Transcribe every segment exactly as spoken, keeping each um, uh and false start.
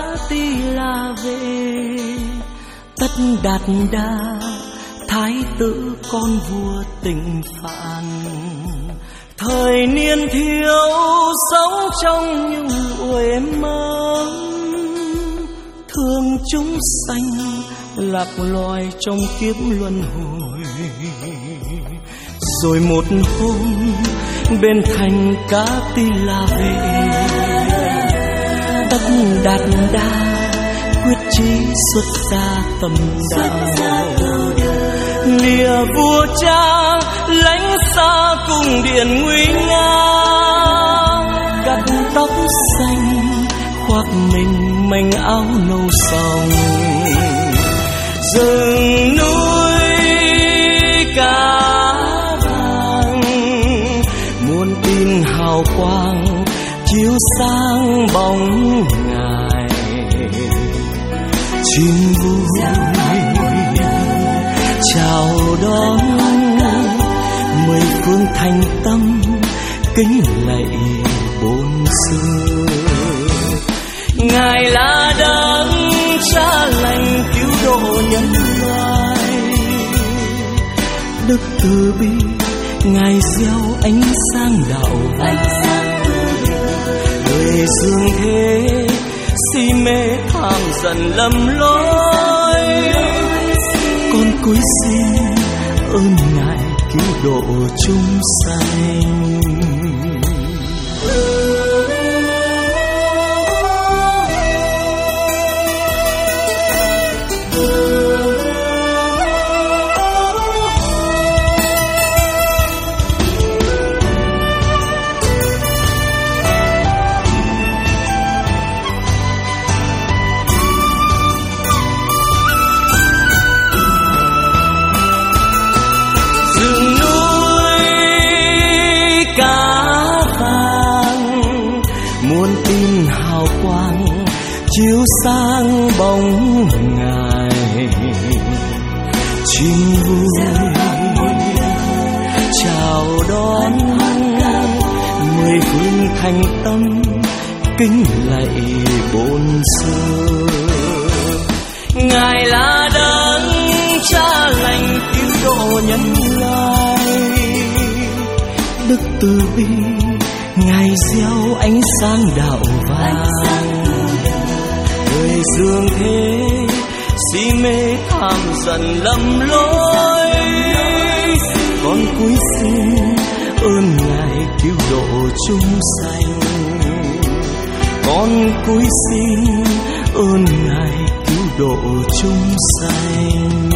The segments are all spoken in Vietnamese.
tỳ là về. Tất Đạt Đa thái tử con vua Tịnh Phạn, thời niên thiếu sống trong những uể mơ, thương chúng sanh lạc loài trong kiếp luân hồi. Rồi một hôm bên thành Cá Tỳ La về, Tất Đạt Đa quyết chí xuất gia tầm đạo, lìa vua cha lãnh xa cung điện nguy nga, cắt tóc xanh khoác mình manh áo nâu sòng, rừng núi cá vàng muôn tin hào quang chiếu sáng bóng ngài. Chim vui chào đón mười phương thành tâm, kính lạy bốn xưa. Ngài là đấng cha lành cứu độ nhân loại, đức từ bi Ngài gieo ánh sáng đạo vàng. Người dương thế si mê tham dần lầm lối, con cúi xin ơn Ngài cứu độ chúng sanh. Chiếu sáng bóng Ngài. Chim vui chào đón mười phương thành tâm, kính lạy bốn xưa. Ngài là đấng cha lành cứu độ nhân loại, đức từ bi Ngài gieo ánh sáng đạo vàng. Người dương thế si mê tham dần lầm lối, con cúi xin ơn Ngài cứu độ chúng sanh. Con cúi xin ơn Ngài cứu độ chúng sanh.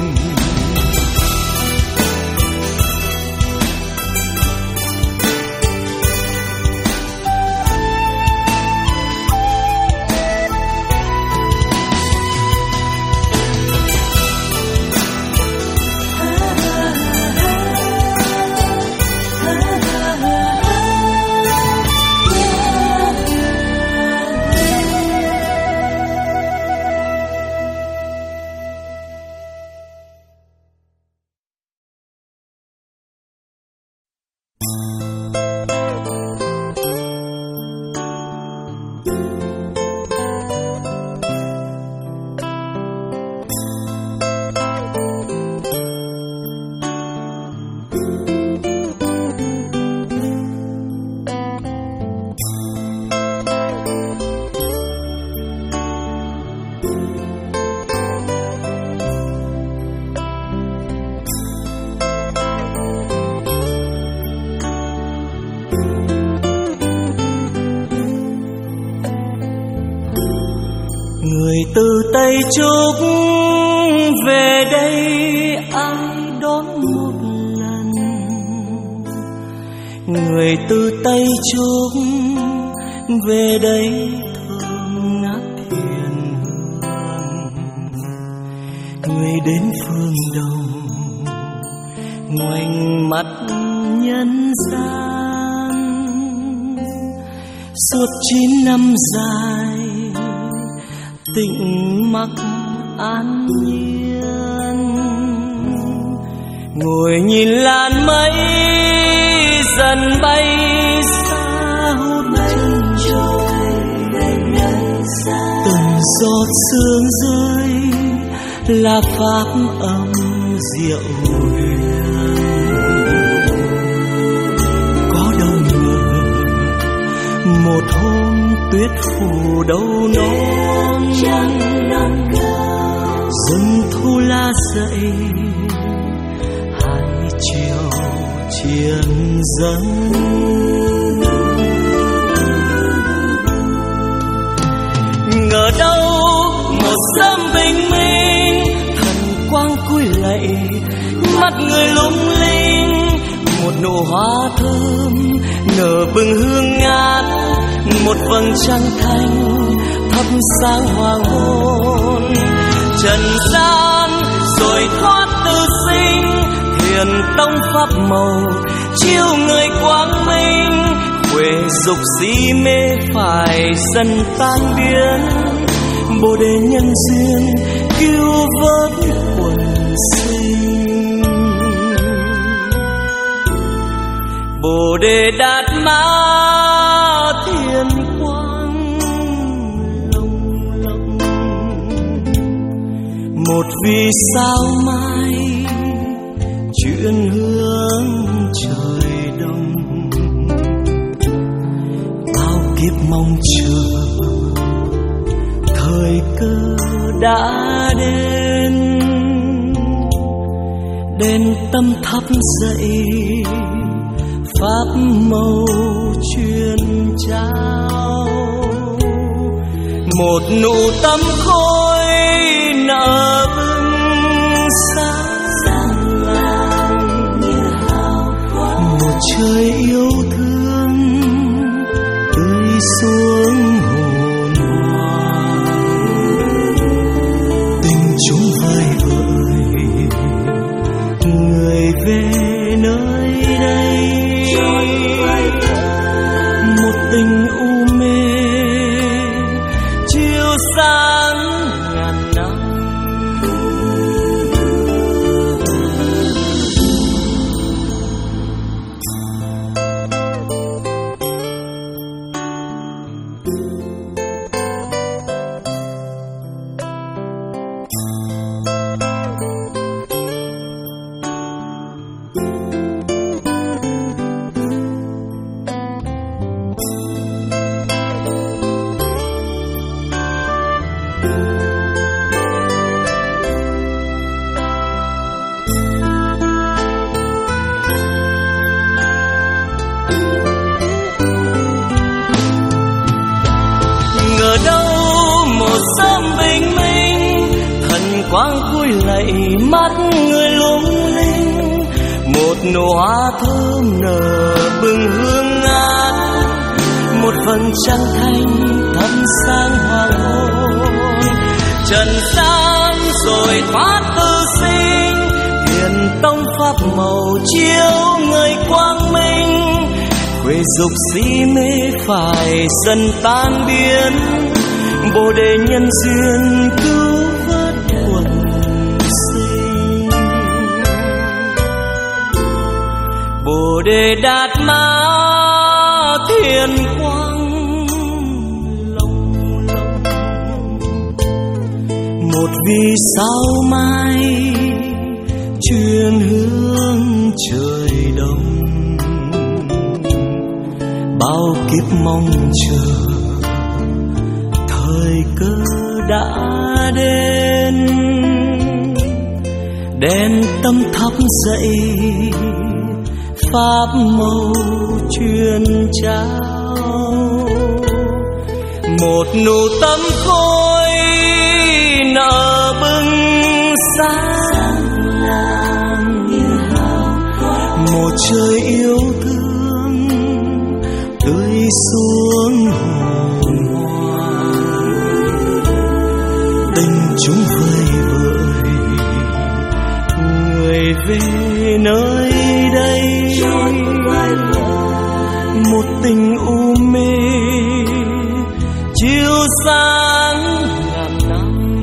Người từ Tây Trúc về đây ai đón một lần, người từ Tây Trúc về đây thơm ngát hiền hương. Người đến phương Đông ngoảnh mặt nhân gian, suốt chín năm dài tĩnh mặc an nhiên, ngồi nhìn làn mây dần bay xa hút chân trời đến nhân gian. từng giọt sương rơi là pháp âm diệu huyền. Có đâu ngờ một hôm tuyết phủ đầu non, rừng thu la dậy hai chiều triền dâng. Ngờ đâu một sớm bình minh, thần quang cúi lạy mắt người lung linh. Một nụ hoa thơm nở bừng hương ngát, một vầng trăng thanh thắp sáng hoàng hôn. Trần gian rồi thoát tư sinh, thiền tông pháp màu chiếu người quang minh. Quê dục si mê phải dần tan biến, Bồ đề nhân duyên cứu vớt quần sinh. Bồ đề đạt ma thiên quang lồng lộng, một vì sao mai chuyện hướng trời đông. Bao kiếp mong chờ thời cơ đã đến, đền tâm thắp dậy pháp màu truyền trao. Một nụ tâm khôi nở bừng sáng làng như hào quang. Một trời yêu thương tưới xuống hồn hoàng, tình chúng vơi vợi người về nơi đây. Một tình u mê chiếu sáng ngàn năm. Quang cúi lạy mắt người lung linh, một nụ hoa thơm nở bừng hương ngát, một vầng trăng thanh thắp sáng hoàng hôn. Trần gian rồi thoát tư sinh, thiền tông pháp màu chiếu người quang minh. Quê dục si mê phải dần tan biến, Bồ đề nhân duyên cứu vớt quần sinh. Bồ đề đạt ma thiên quang lồng lộng, một vì sao mai truyền hướng trời đông. Bao kiếp mong chờ thời cơ đã đến, đèn tâm thắp dậy pháp màu truyền trao. Một nụ tâm khôi nở bừng sáng làng như hào quang. Một trời yêu thương tưới xuống hồn hoàng, tình chúng vơi vợi người về nơi đây. Một tình u mê chiếu sáng ngàn năm,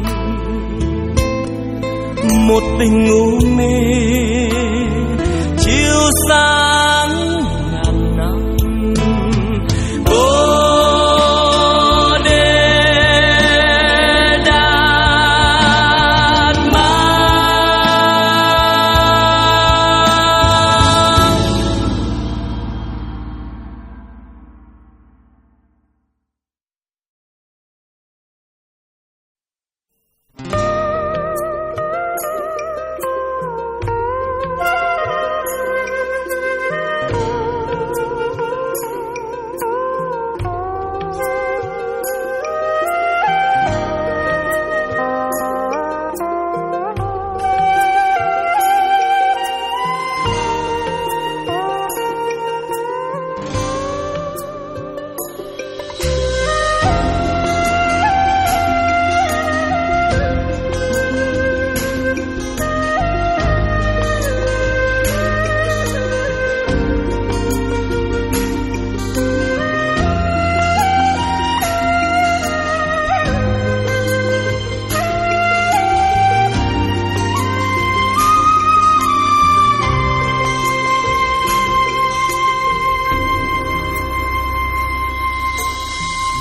một tình u mê chiếu sáng ngàn năm. Bồ đề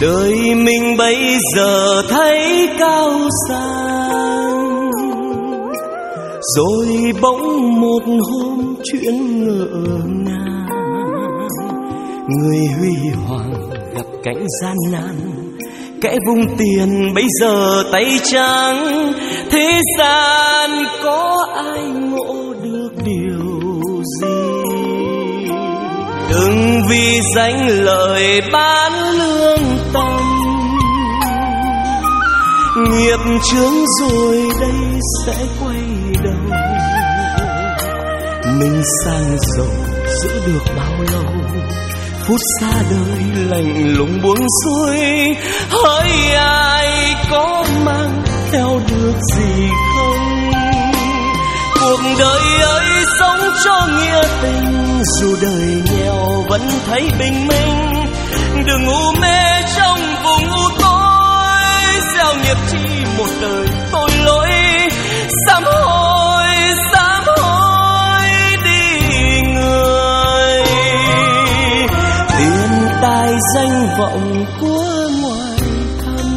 đời mình bây giờ thấy cao sang, rồi bỗng một hôm chuyện ngỡ ngàng, người huy hoàng gặp cảnh gian nan, kẻ vung tiền bây giờ tay trắng. Thế gian có ai ngộ được điều gì? Đừng vì danh lợi bán lương tâm, nghiệp chướng rồi đây sẽ quay đầu. Mình sang giàu giữ được bao lâu, phút xa đời lạnh lùng buông xuôi. Hỡi ai có mang theo được gì không? Cuộc đời ơi sống cho nghĩa tình, dù đời nghèo vẫn thấy bình minh. Đừng u mê trong vùng u tối, gieo nghiệp chi một đời tội lỗi. Sám hối, sám hối đi người. Tiền tài danh vọng của ngoài thân,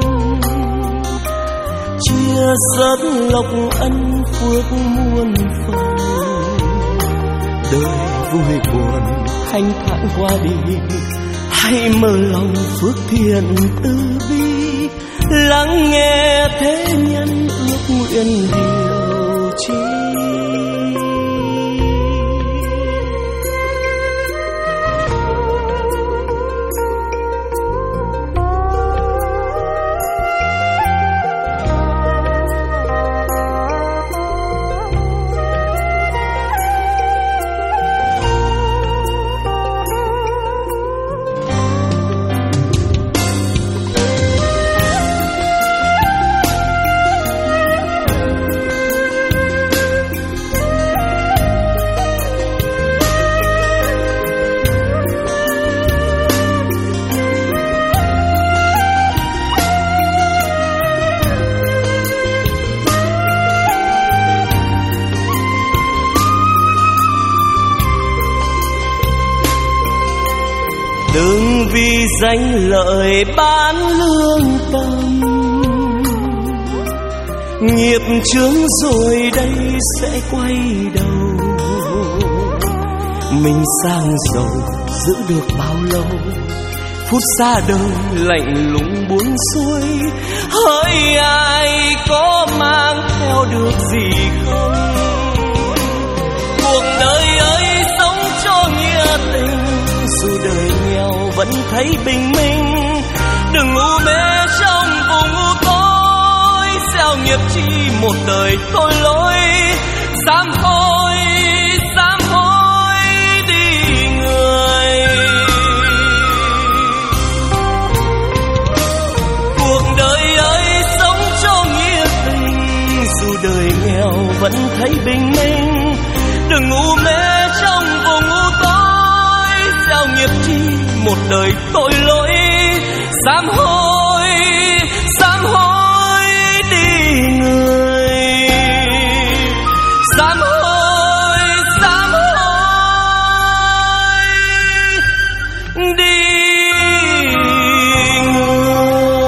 chia sớt lộc ân phước muôn phần. Đời vui buồn thanh thản qua đi, hãy mở lòng phước thiện từ bi. Lắng nghe thế nhân ước nguyện điều chi. Đừng vì danh lợi bán lương tâm, nghiệp chướng rồi đây sẽ quay đầu. Mình sang giàu giữ được bao lâu, phút xa đời lạnh lùng buông xuôi. Hỡi ai có mang theo được gì không? Cuộc đời ơi sống cho nghĩa tình, dù đời nghèo vẫn thấy bình minh. Đừng u mê trong vùng u tối, gieo nghiệp chi một đời tội lỗi. Sám hối, sám hối đi người. Cuộc đời ơi sống cho nghĩa tình, dù đời nghèo vẫn thấy bình minh. Đừng u mê trong vùng u tối, gieo nghiệp chi một đời tội lỗi. Sám hối, sám hối đi người. Sám hối, sám hối đi người.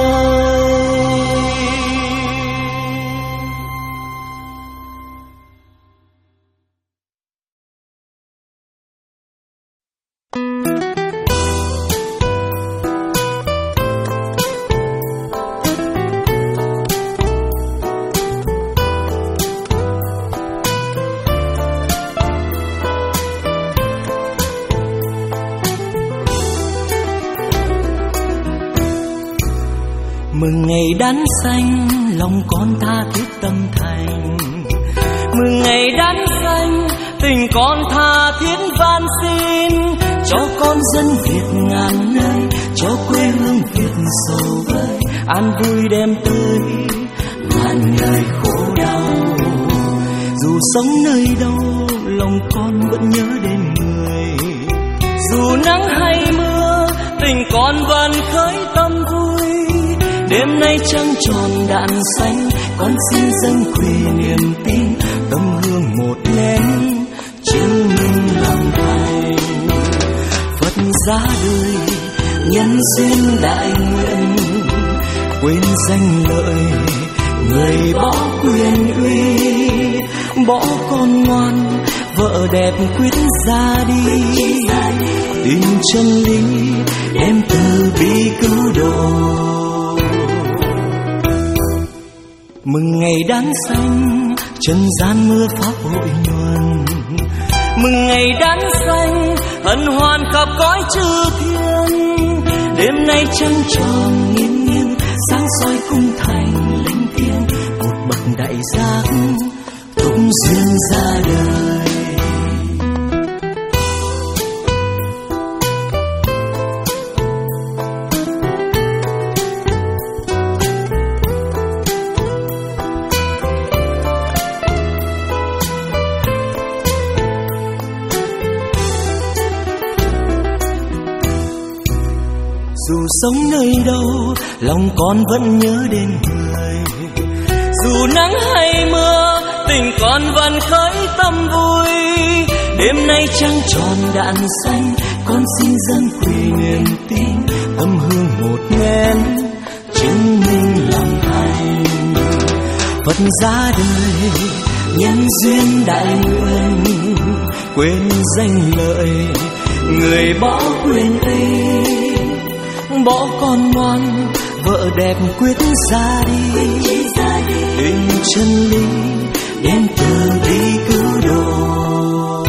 Mừng ngày đán xanh, lòng con tha thiết tâm thành. Mừng ngày đán xanh, tình con tha thiết van xin. Cho con dân Việt ngàn nơi, cho quê hương Việt giàu vời, an vui đem tới ngàn ngày khổ đau. Dù sống nơi đâu, lòng con vẫn nhớ đến người. Dù nắng hay mưa, tình con vẫn khơi tâm vui. Đêm nay trăng tròn đạn xanh, con xin dâng quỳ niềm tin. Tâm hương một nén, chứng minh lòng thành. Phật ra đời, nhân duyên đại nguyện, quên danh lợi người bỏ quyền uy, bỏ con ngoan vợ đẹp quyết ra đi, tìm chân lý đem từ bi cứu độ. Mừng ngày đán xanh trần gian mưa pháp hội nhuần, mừng ngày đán xanh hân hoan khắp cõi chư thiên. Đêm nay trăng tròn nghiêng nghiêng sáng soi cung thành linh thiêng, một bậc đại giác thúc duyên ra đời. Dù sống nơi đâu, lòng con vẫn nhớ đến người. Dù nắng hay mưa, tình con vẫn khơi tâm vui. Đêm nay trăng tròn đạn xanh, con xin dâng quỳ niềm tin. Tâm hương một nén, chứng minh lòng thành. Phật ra đời, nhân duyên đại nguyện, quên danh lợi, người bỏ quyền uy. Bỏ con ngoan vợ đẹp quyết ra đi, tình chân lý đem từ bi cứu độ.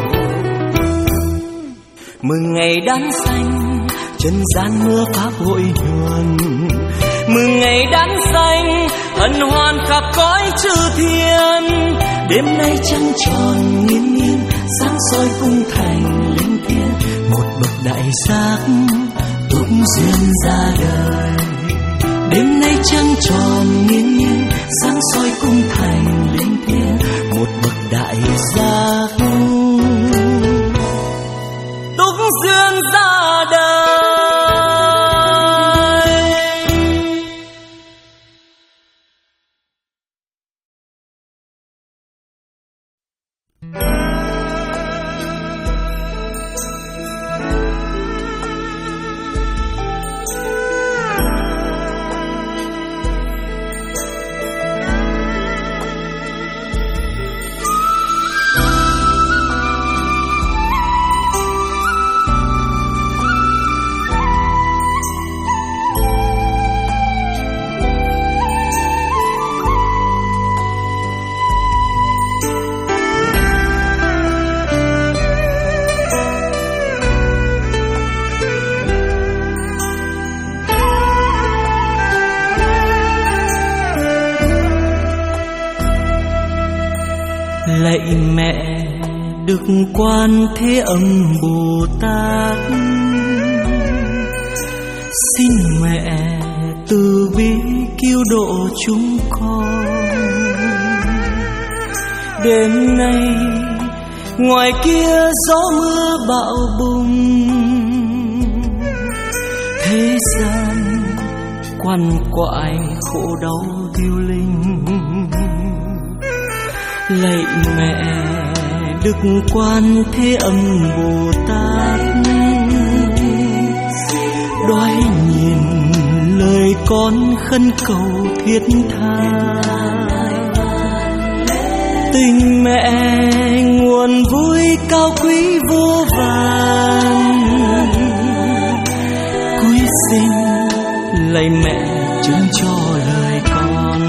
Mừng ngày đán xanh trần gian mưa pháp hội nhuần, mừng ngày đán xanh hân hoan khắp cõi chư thiên. Đêm nay trăng tròn nghiêng nghiêng sáng soi cung thành linh thiêng, một bậc đại giác thúc duyên ra đời. Đêm nay trăng tròn nghiêng nghiêng sáng soi cung thành linh thiêng, một bậc đại giác thúc duyên ra đời. Lạy mẹ Đức Quan Thế Âm Bồ Tát, xin mẹ từ bi cứu độ chúng con. Đêm nay ngoài kia gió mưa bão bùng, thế gian quằn quại khổ đau điêu linh. Lạy mẹ Đức Quan Thế Âm Bồ Tát, đoái nhìn lời con khấn cầu thiết tha. Tình mẹ nguồn vui cao quý vô vàn, cúi xin lạy mẹ chứng cho lời con.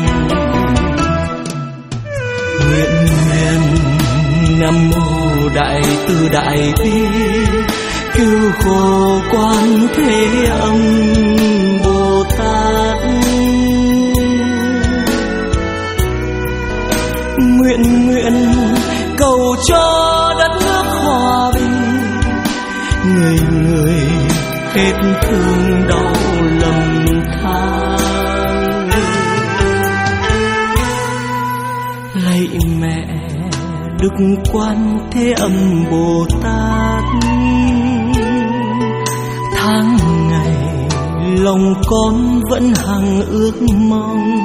Nguyện nguyện Nam Mô Đại Từ Đại Bi, cứu khổ Quan Thế Âm Bồ Tát. Nguyện nguyện cầu cho đất nước hòa bình, người người hết thương đau lầm than. Lạy mẹ Đức Quan Thế Âm Bồ Tát, tháng ngày lòng con vẫn hằng ước mong.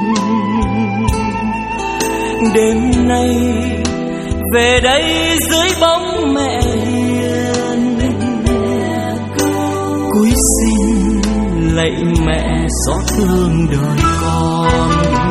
Đêm nay về đây dưới bóng mẹ hiền, cúi xin lạy mẹ xót thương đời con.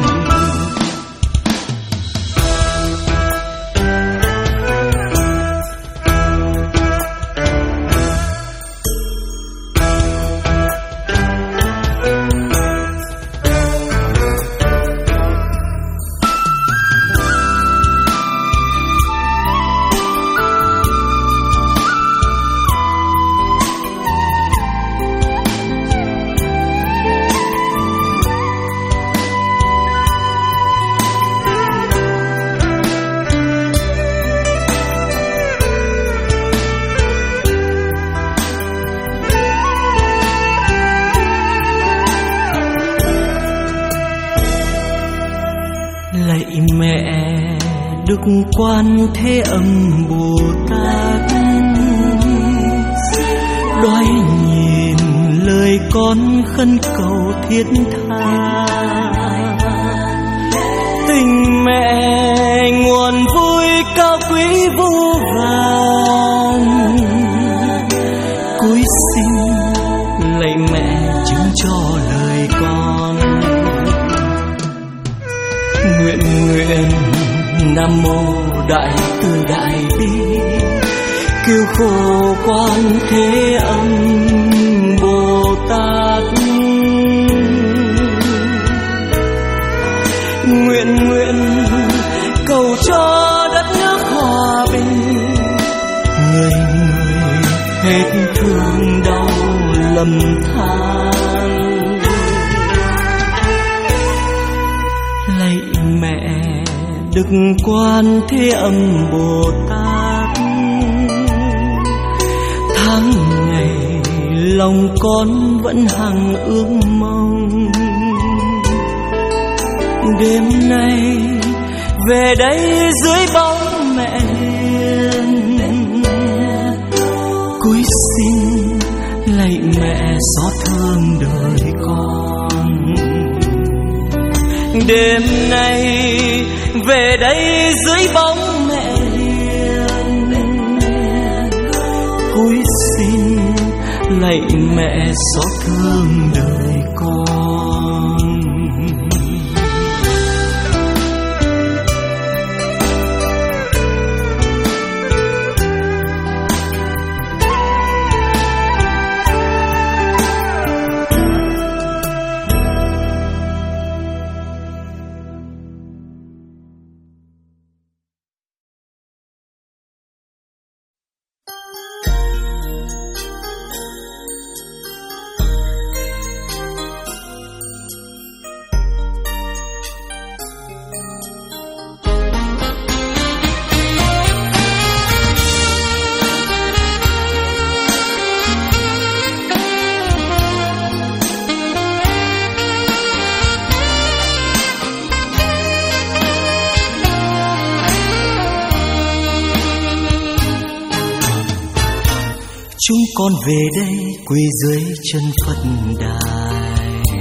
Đức Quan Thế Âm Bồ Tát, đoái nhìn lời con khấn cầu thiết tha. Tình mẹ nguồn vui cao quý vô vàn, cúi xin lạy mẹ chứng cho lời con. Nguyện nguyện Nam Mô Đại Từ Đại Bi, kêu khổ Quan Thế Âm Bồ Tát. Nguyện nguyện cầu cho đất nước hòa bình, người người hết thương đau lầm than. Lạy mẹ Đức Quan Thế Âm Bồ Tát, tháng ngày lòng con vẫn hằng ước mong. Đêm nay về đây dưới bóng mẹ hiền, cúi xin lạy mẹ xót thương đời con. Đêm nay về đây dưới bóng mẹ hiền, cúi xin lạy mẹ xót thương đời con. Chúng con về đây quỳ dưới chân Phật đài,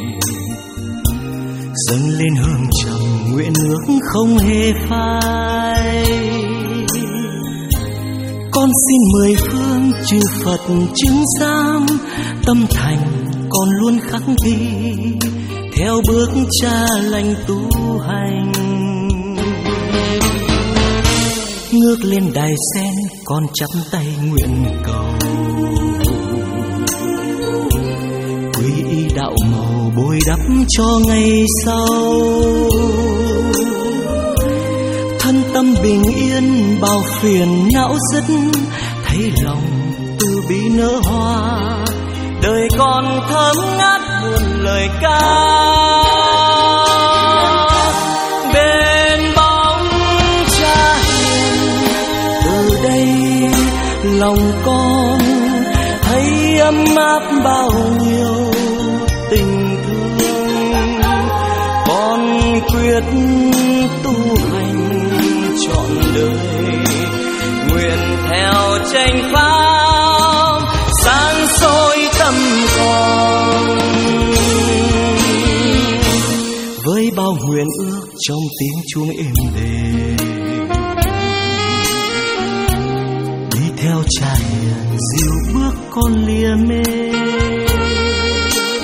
dâng lên hương trầm nguyện ước không hề phai. Con xin mười phương chư Phật chứng giám, tâm thành con luôn khắc ghi theo bước Cha lành tu hành. Ngước lên đài sen con chắp tay nguyện cầu, quy y đạo màu bồi đắp cho ngày sau. Thân tâm bình yên bao phiền não dứt, thấy lòng từ bi nở hoa, đời con thơm ngát muôn lời ca. Lòng con thấy ấm áp bao nhiêu tình thương, con quyết tu hành trọn đời, nguyện theo chánh pháp sáng soi tâm con. Với bao nguyện ước trong tiếng chuông êm đềm, theo Cha hiền dìu bước con lìa mê.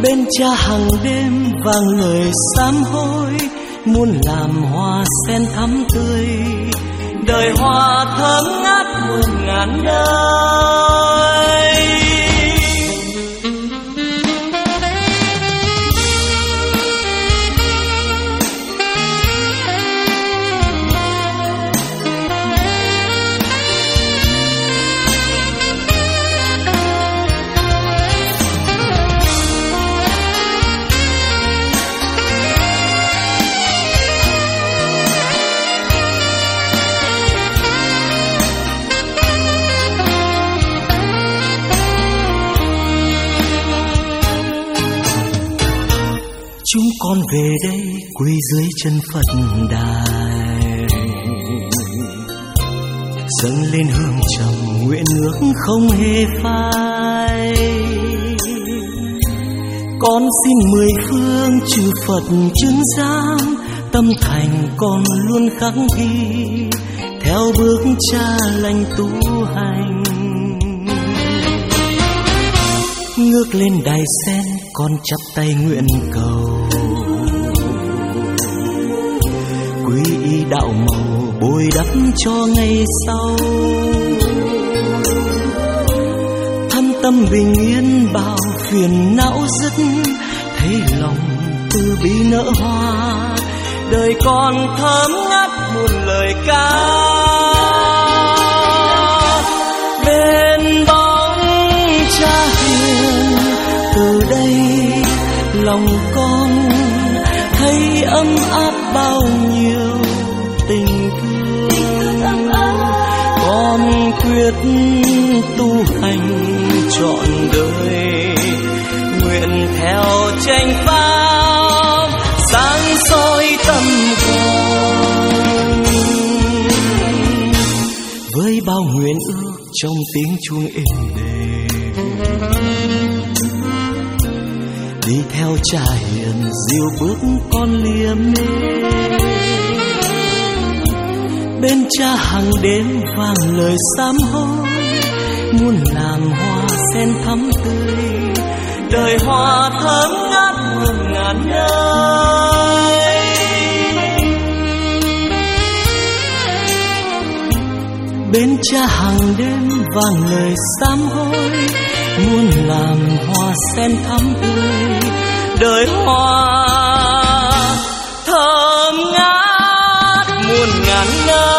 Bên cha hàng đêm vang lời sám hối, muốn làm hoa sen thắm tươi, đời hoa thơm ngát muôn ngàn nơi. Chúng con về đây quỳ dưới chân Phật đài, dâng lên hương trầm nguyện ước không hề phai. Con xin mười phương chư Phật chứng giám, tâm thành con luôn khắc ghi theo bước cha lành tu hành. Ngước lên đài sen con chắp tay nguyện cầu, quy y đạo màu bồi đắp cho ngày sau. Thâm tâm bình yên bao phiền não dứt, thấy lòng từ bi nở hoa, đời con thơm ngát muôn lời ca. Bên bóng cha hiền từ đây lòng con thấy ấm áp bao nhiêu tình thương. Con quyết tu hành trọn đời, nguyện theo chánh pháp sáng soi tâm con. Với bao nguyện ước trong tiếng chuông êm đềm, đi theo cha hiền dìu bước con liêm mê. Bên cha hàng đêm vang lời sám hối, muốn làm hoa sen thắm tươi, đời hoa thơm ngát muôn ngàn nơi. Bên cha hàng đêm vang lời sám hối, muốn làm hoa sen thắm tươi, đời hoa thơm ngát muôn ngàn nơi.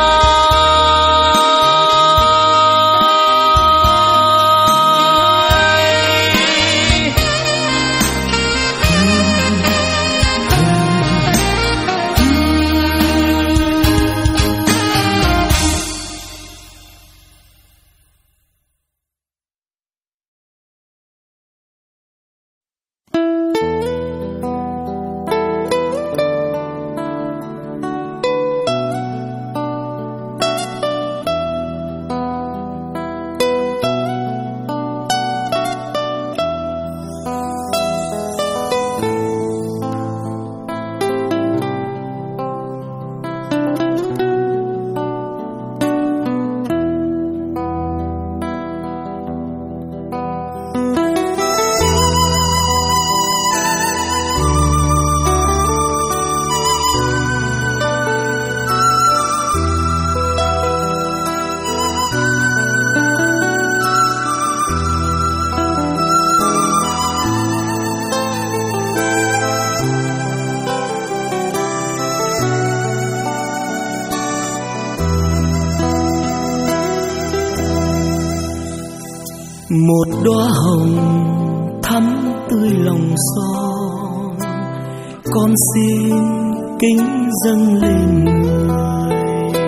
Một đóa hồng thắm tươi lòng son, con xin kính dâng lên người.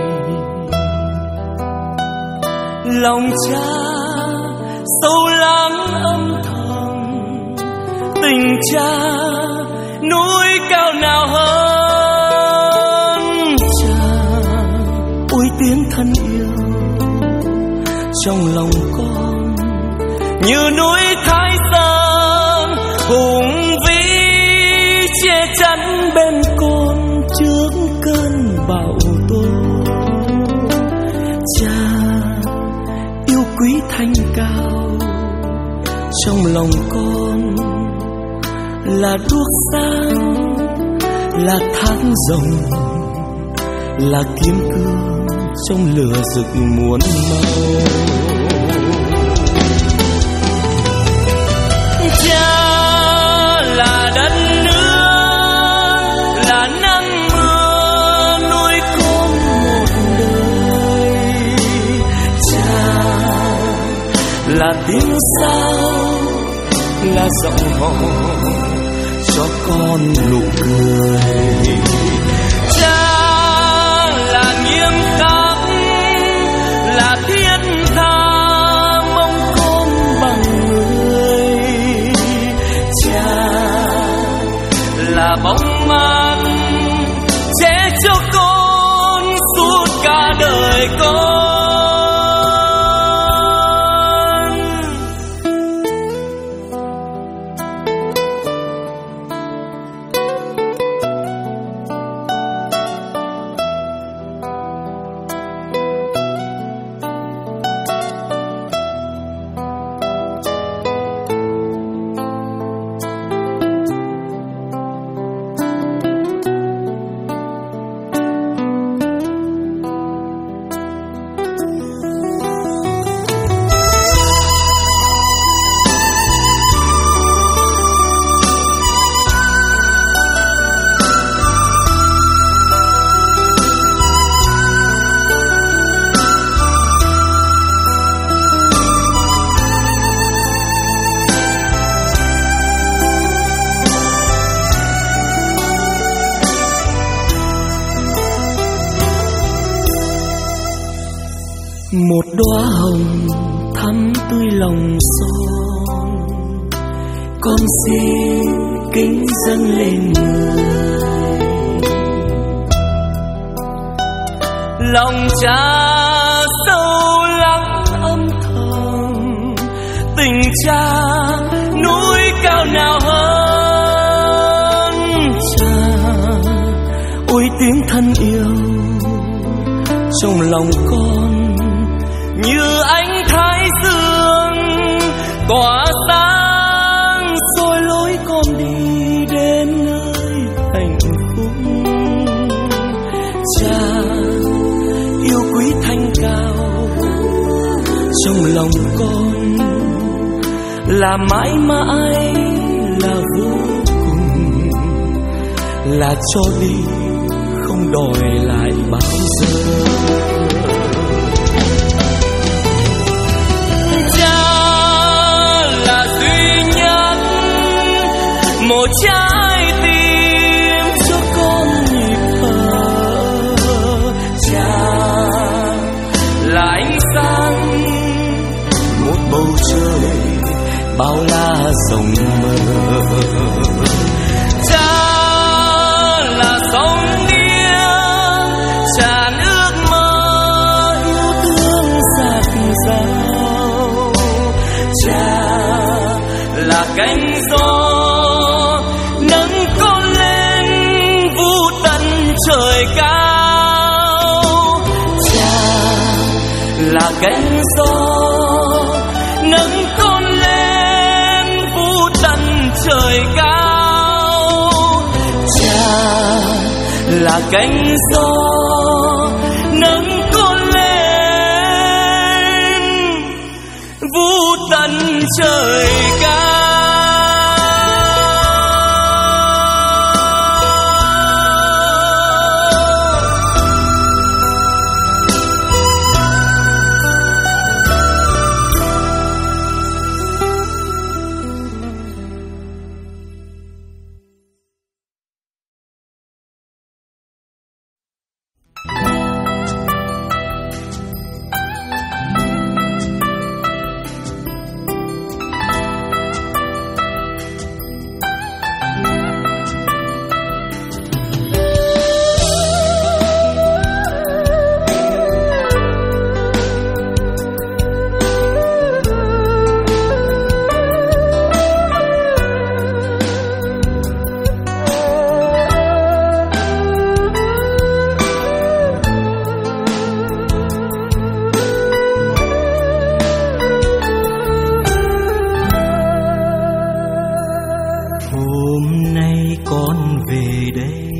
Lòng cha sâu lắng âm thầm, tình cha núi cao nào hơn. Cha ôi tiếng thân yêu trong lòng con như núi Thái Sơn hùng vĩ, che chắn bên con trước cơn bão tố. Cha yêu quý thanh cao trong lòng con là đuốc sáng, là tháng rồng, là kim cương trong lửa rực muôn màu. Cha là đất nước, là nắng mưa nuôi con một đời. Cha là tiếng sao, là giọng hò cho con nụ cười. Cha là nghiêm khắc, là thiết tha mong con bằng người. Cha là bóng mát che cho con suốt cả đời con. Một đóa hồng thắm tươi lòng son, con xin kính dâng lên người. Lòng cha sâu lắng âm thầm, tình cha núi cao nào hơn. Cha ôi tiếng thân yêu trong lòng con như ánh thái dương tỏa sáng soi lối con đi đến nơi hạnh phúc. Cha yêu quý thanh cao trong lòng con là mãi mãi, là vô cùng, là cho đi không đòi lại bao giờ. Một trái tim cho con nhịp thở. Cha là ánh sáng, một bầu trời bao la rộng mở. Cha là sóng điên tràn ước mơ yêu thương dạt dào. Cha là cánh gió trời cao. Cha là cánh gió nâng con lên vu tận trời cao. Cha là cánh gió nâng con lên vu tận trời cao. con về đây,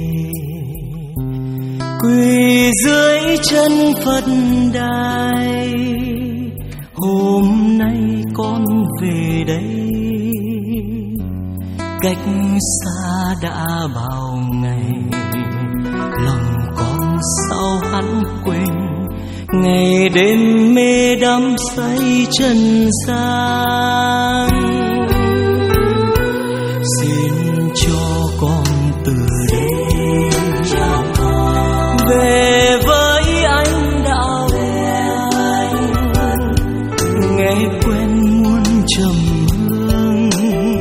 quỳ dưới chân Phật đài. Hôm nay con về đây, cách xa đã bao ngày, lòng con sao hắn quên ngày đêm mê đắm say trần gian. Xin cho con từ đây về với anh đạo anh, nghe quen muôn trầm hương,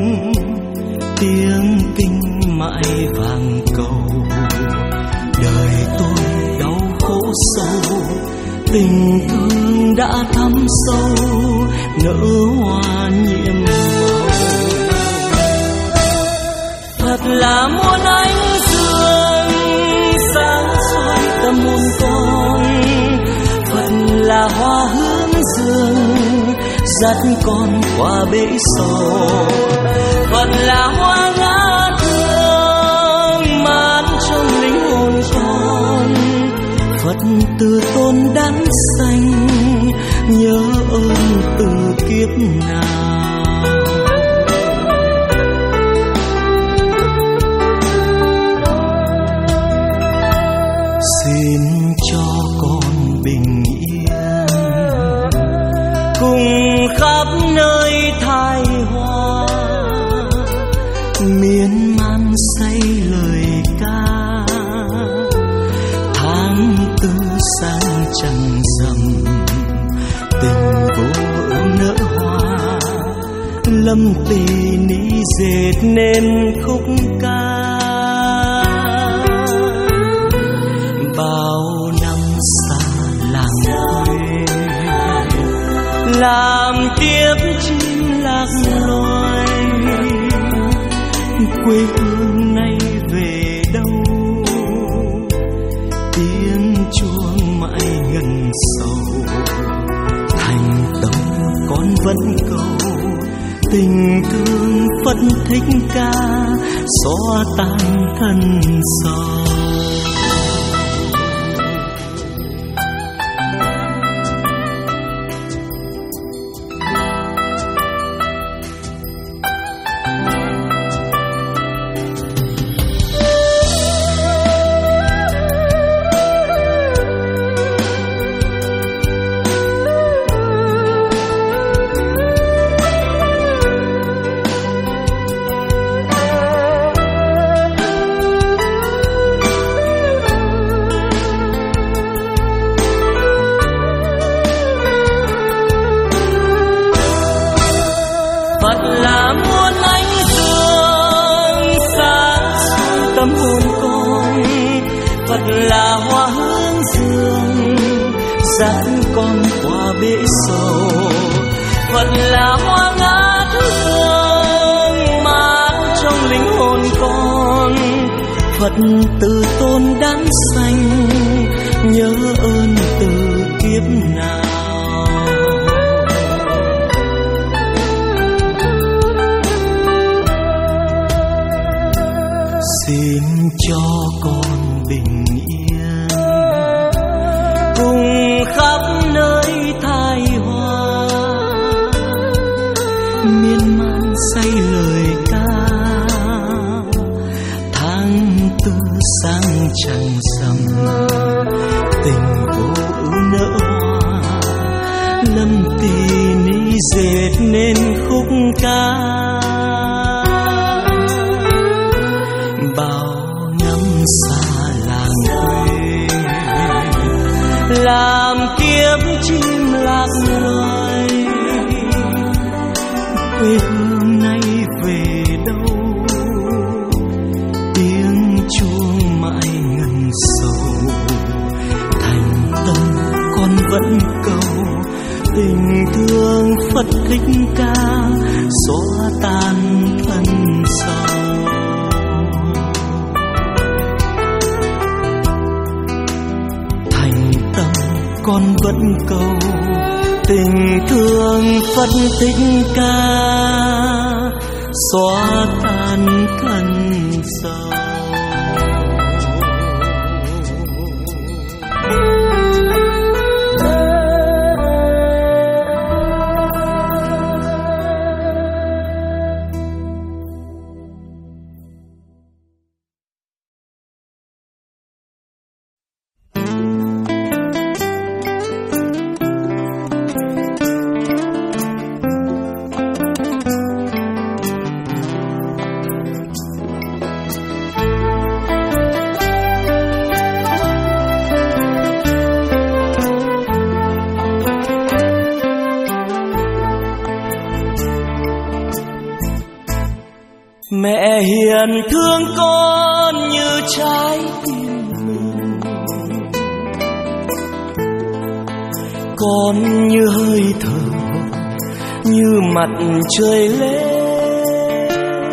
tiếng kinh mãi vang cầu. Đời tôi đau khổ sâu, tình thương đã thắm sâu, nở hoa nhiệm màu. Thật là muôn ánh dương sáng soi tâm hồn con, Phật là hoa hướng dương dắt con qua bể sầu. Phật là hoa ngát hương mát trong linh hồn con, Phật từ tôn đắng xanh nhớ ơn từ kiếp nào. Xin cho con bình yên cùng khắp nơi thai hoa, miên man say lời ca. Tháng tư sáng trăng rằm, tình vô nở hoa, lâm tì ní dệt nên khúc ca. Bao năm xa làng quê, làm tiếp chim lạc loài, quê hương nay về đâu, tiếng chuông mãi ngân sầu. Thành tâm con vẫn cầu, tình thương Phật thích ca, xóa tan thân sầu. Phật là muôn ánh dương sáng soi tâm hồn con, Phật là hoa hướng dương dắt con qua bể sầu. Phật là hoa ngát hương mát trong linh hồn con, Phật từ tôn đắng xanh nhớ ơn từ kiếp nào. Xin cho con bình yên cùng khắp nơi thai hoa, miên man say lời ca. Tháng tư sáng trăng rằm, tình vô ưu nở hoa, lâm tì ní dệt nên khúc ca. Bao năm xa làng quê, làm kiếp chim lạc loài, quê hương nay về đâu, tiếng chuông mãi ngân sầu. Thành tâm con vẫn cầu, tình thương Phật thích ca, xóa tan thân sầu. Con vẫn cầu, tình thương Phật thích ca, xóa tan thân sầu. Mẹ hiền thương con như trái tim mình, con như hơi thở, như mặt trời lên.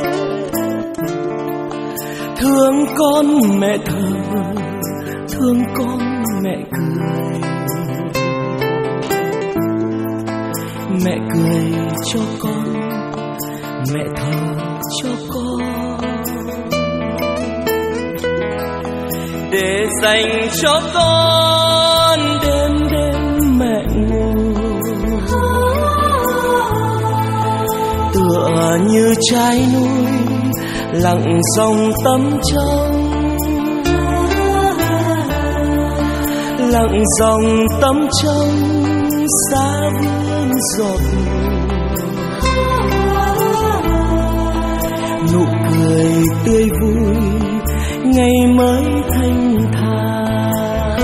Thương con mẹ thở, thương con mẹ cười, mẹ cười cho con, mẹ thở cho con, để dành cho con đêm đêm mẹ ngủ. Tựa như trái núi lặng dòng tâm trong, lặng dòng tâm trong xa vươn giọt nụ cười tươi vui ngày mới thanh thản.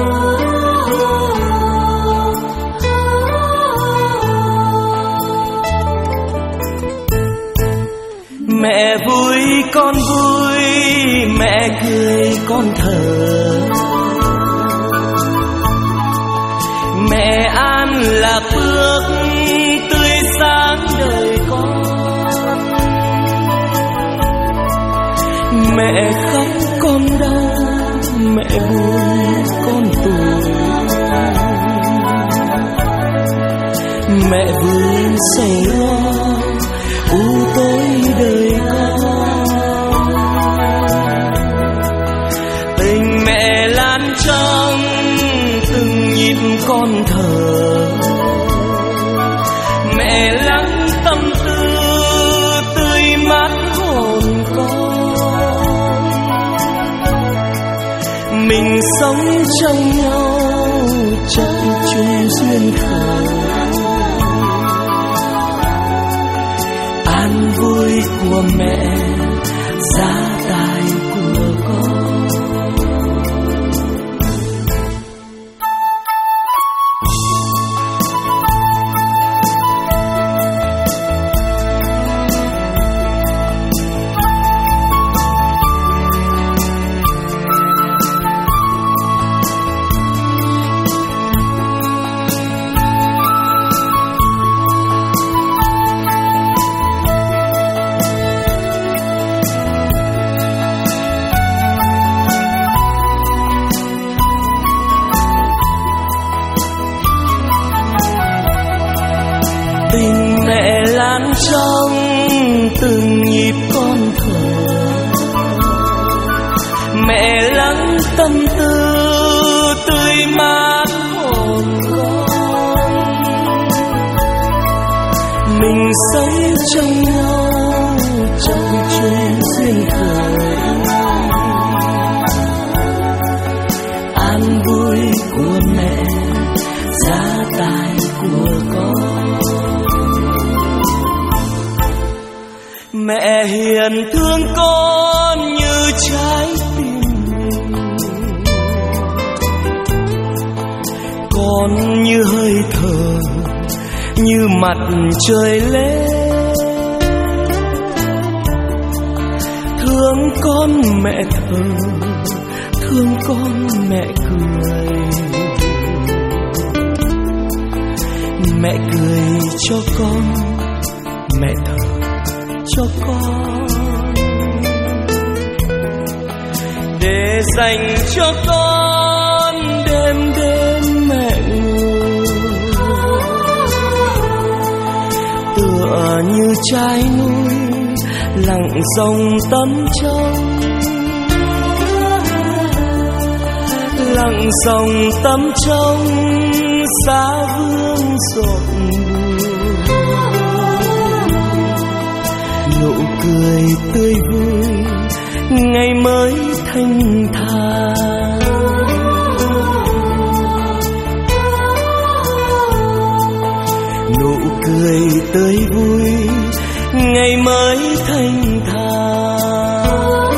Mẹ vui con vui, mẹ cười con thở, mẹ an lạc bước tươi sáng đời con. Mẹ khóc con đau, mẹ buồn con tủi, mẹ vương sầu lo u tối đời con. Tình mẹ lan trong từng nhịp con thở, mẹ lắng tâm tư tươi mát hồn con. Mình sống trong nhau chắc chung duyên khởi, an vui của mẹ gia tài của con. Tình mẹ lan trong từng nhịp con thở, mẹ lắng tâm tư tươi mát hồn con. Mình sống trong nhau trong chung duyên khởi, an vui của mẹ gia tài của con. Mẹ hiền thương con như trái tim mình, con như hơi thở, như mặt trời lên. Thương con mẹ thở, thương con mẹ cười, mẹ cười cho con, mẹ thở cho con, để dành cho con đêm đêm mẹ ngủ. Tựa như trái núi lặng dòng tấm trông, lặng dòng tấm trông xa vương rộn nụ cười tươi vui ngày mới thanh thản. Nụ cười tươi vui ngày mới thanh thản.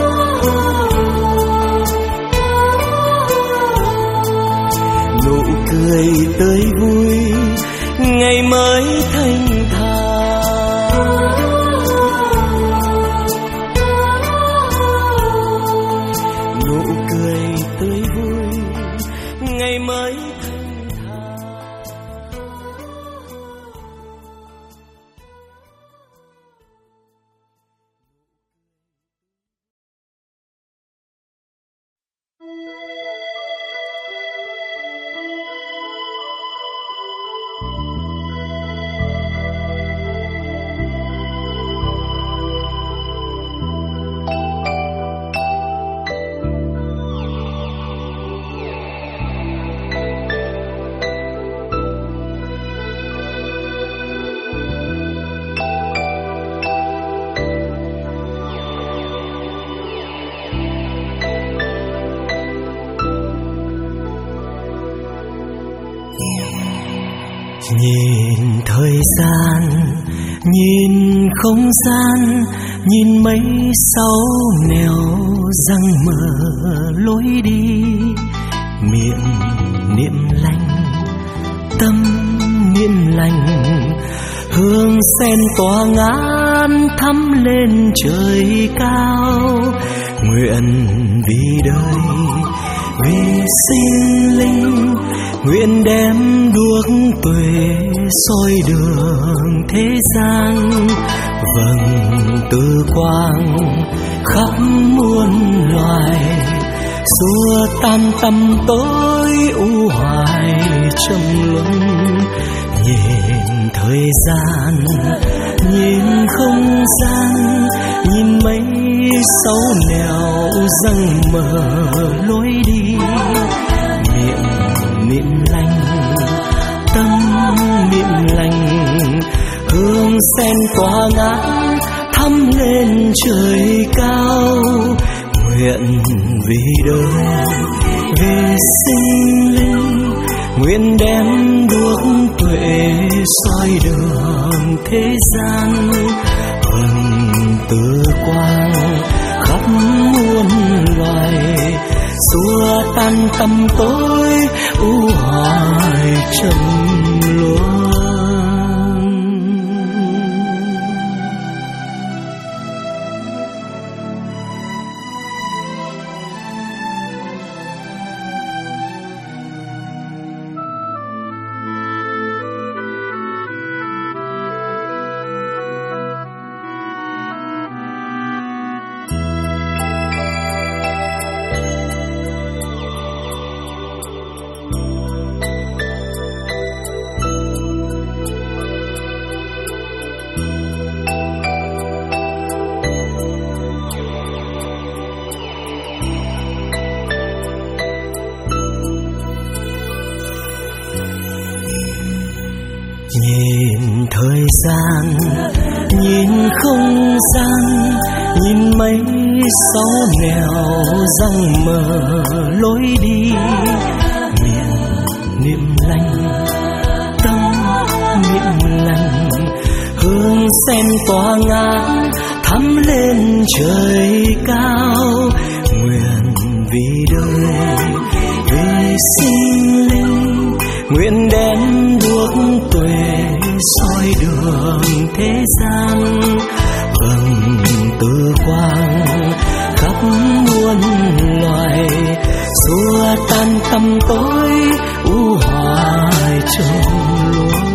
Nụ cười tươi vui ngày mới thanh thản. Nụ cười tươi vui ngày mới thanh thản. Nhìn thời gian, nhìn không gian, nhìn mấy sáu nẻo răng mở lối đi. Miệng niệm lành, tâm niệm lành, hương sen tỏa ngát thắm lên trời cao. Nguyện vì đời, vì sinh linh, nguyện đem đuốc tuệ soi đường thế gian. Vầng từ quang khắp muôn loài, xua tan tăm tối u hoài trầm luân. Nhìn thời gian, nhìn không gian, nhìn mấy sáu nẻo răng mở lối đi. Miệng niệm lành, tâm niệm lành, hương sen tỏa ngát thắm lên trời cao. Nguyện vì đời, vì sinh linh, nguyện đem đuốc tuệ soi đường thế gian. Vầng từ quang khắp muôn loài, xua tan tăm tối u hoài trầm luân. Nhìn thời gian, nhìn không gian, nhìn mấy sáu nẻo răng mở lối đi. Miệng niệm lành, tâm niệm lành, hương sen tỏa ngát thắm lên trời cao. Nguyện vì đời, vì sinh linh, nguyện đem đuốc tuệ soi đường thế gian. Vầng từ quang khắp muôn loài, xua tan tăm tối u hoài trầm luân.